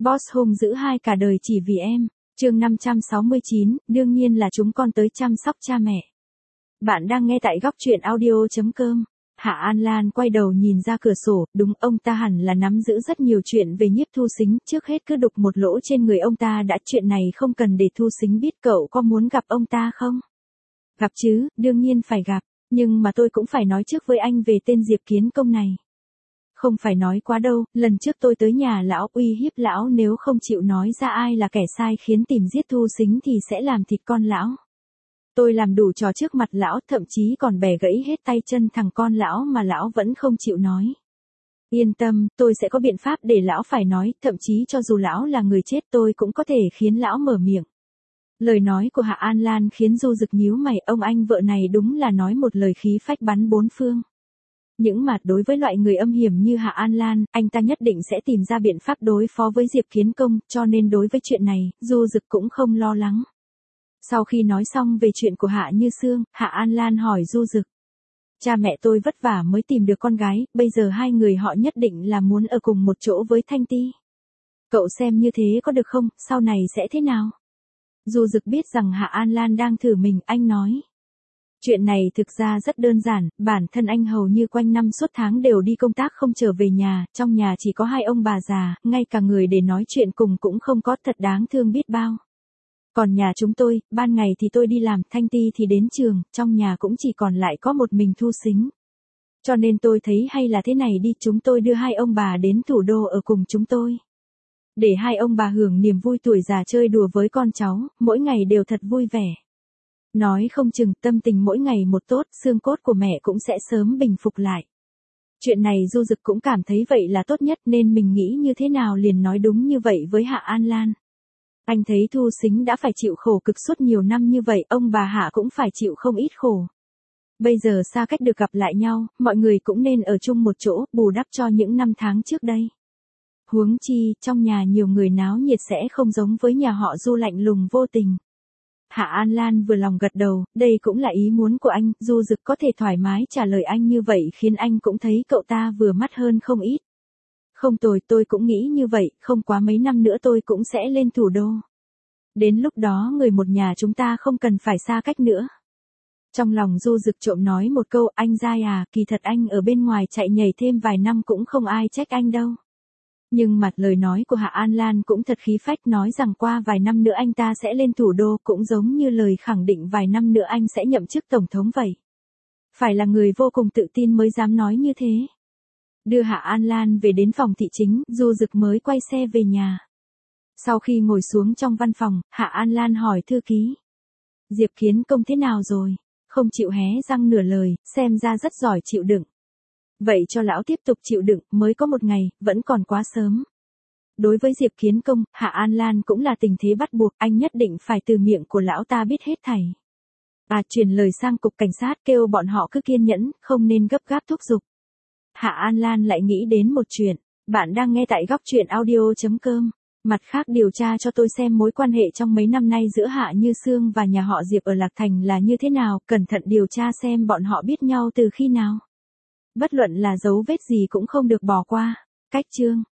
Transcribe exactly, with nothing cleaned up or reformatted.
Boss hung dữ hai cả đời chỉ vì em. Chương năm trăm sáu mươi chín, đương nhiên là chúng con tới chăm sóc cha mẹ. Bạn đang nghe tại góc truyện audio chấm com. Hạ An Lan quay đầu nhìn ra cửa sổ, đúng, ông ta hẳn là nắm giữ rất nhiều chuyện về Nhiếp Thu Sính, trước hết cứ đục một lỗ trên người ông ta đã, chuyện này không cần để Thu Sính biết. Cậu có muốn gặp ông ta không? Gặp chứ, đương nhiên phải gặp, nhưng mà tôi cũng phải nói trước với anh về tên Diệp Kiến Công này. Không phải nói quá đâu, lần trước tôi tới nhà lão uy hiếp lão nếu không chịu nói ra ai là kẻ sai khiến tìm giết Thu Sính thì sẽ làm thịt con lão. Tôi làm đủ trò trước mặt lão, thậm chí còn bẻ gãy hết tay chân thằng con lão mà lão vẫn không chịu nói. Yên tâm, tôi sẽ có biện pháp để lão phải nói, thậm chí cho dù lão là người chết tôi cũng có thể khiến lão mở miệng. Lời nói của Hạ An Lan khiến Du Dực nhíu mày, ông anh vợ này đúng là nói một lời khí phách bắn bốn phương. Những mặt đối với loại người âm hiểm như Hạ An Lan, anh ta nhất định sẽ tìm ra biện pháp đối phó với Diệp Kiến Công, cho nên đối với chuyện này, Du Dực cũng không lo lắng. Sau khi nói xong về chuyện của Hạ Như Sương, Hạ An Lan hỏi Du Dực. Cha mẹ tôi vất vả mới tìm được con gái, bây giờ hai người họ nhất định là muốn ở cùng một chỗ với Thanh Ti. Cậu xem như thế có được không, sau này sẽ thế nào? Du Dực biết rằng Hạ An Lan đang thử mình, anh nói. Chuyện này thực ra rất đơn giản, bản thân anh hầu như quanh năm suốt tháng đều đi công tác không trở về nhà, trong nhà chỉ có hai ông bà già, ngay cả người để nói chuyện cùng cũng không có, thật đáng thương biết bao. Còn nhà chúng tôi, ban ngày thì tôi đi làm, Thanh Ti thì đến trường, trong nhà cũng chỉ còn lại có một mình Thu Sính. Cho nên tôi thấy hay là thế này đi, chúng tôi đưa hai ông bà đến thủ đô ở cùng chúng tôi. Để hai ông bà hưởng niềm vui tuổi già, chơi đùa với con cháu, mỗi ngày đều thật vui vẻ. Nói không chừng tâm tình mỗi ngày một tốt, xương cốt của mẹ cũng sẽ sớm bình phục lại. Chuyện này Du Dực cũng cảm thấy vậy là tốt nhất, nên mình nghĩ như thế nào liền nói đúng như vậy với Hạ An Lan. Anh thấy Thu Sính đã phải chịu khổ cực suốt nhiều năm như vậy, ông bà Hạ cũng phải chịu không ít khổ. Bây giờ xa cách được gặp lại nhau, mọi người cũng nên ở chung một chỗ, bù đắp cho những năm tháng trước đây. Huống chi, trong nhà nhiều người náo nhiệt sẽ không giống với nhà họ Du lạnh lùng vô tình. Hạ An Lan vừa lòng gật đầu, đây cũng là ý muốn của anh, Du Dực có thể thoải mái trả lời anh như vậy khiến anh cũng thấy cậu ta vừa mắt hơn không ít. Không tồi, tôi cũng nghĩ như vậy, không quá mấy năm nữa tôi cũng sẽ lên thủ đô. Đến lúc đó người một nhà chúng ta không cần phải xa cách nữa. Trong lòng Du Dực trộm nói một câu, anh dai à, kỳ thật anh ở bên ngoài chạy nhảy thêm vài năm cũng không ai trách anh đâu. Nhưng mặt lời nói của Hạ An Lan cũng thật khí phách, nói rằng qua vài năm nữa anh ta sẽ lên thủ đô, cũng giống như lời khẳng định vài năm nữa anh sẽ nhậm chức tổng thống vậy. Phải là người vô cùng tự tin mới dám nói như thế. Đưa Hạ An Lan về đến phòng thị chính, Du Dực mới quay xe về nhà. Sau khi ngồi xuống trong văn phòng, Hạ An Lan hỏi thư ký. Diệp Kiến Công thế nào rồi? Không chịu hé răng nửa lời, xem ra rất giỏi chịu đựng. Vậy cho lão tiếp tục chịu đựng, mới có một ngày, vẫn còn quá sớm. Đối với Diệp Kiến Công, Hạ An Lan cũng là tình thế bắt buộc, anh nhất định phải từ miệng của lão ta biết hết thảy. À, truyền lời sang cục cảnh sát kêu bọn họ cứ kiên nhẫn, không nên gấp gáp thúc giục. Hạ An Lan lại nghĩ đến một chuyện, bạn đang nghe tại góc truyện audio chấm com. Mặt khác điều tra cho tôi xem mối quan hệ trong mấy năm nay giữa Hạ Như Sương và nhà họ Diệp ở Lạc Thành là như thế nào, cẩn thận điều tra xem bọn họ biết nhau từ khi nào. Bất luận là dấu vết gì cũng không được bỏ qua. Cách chương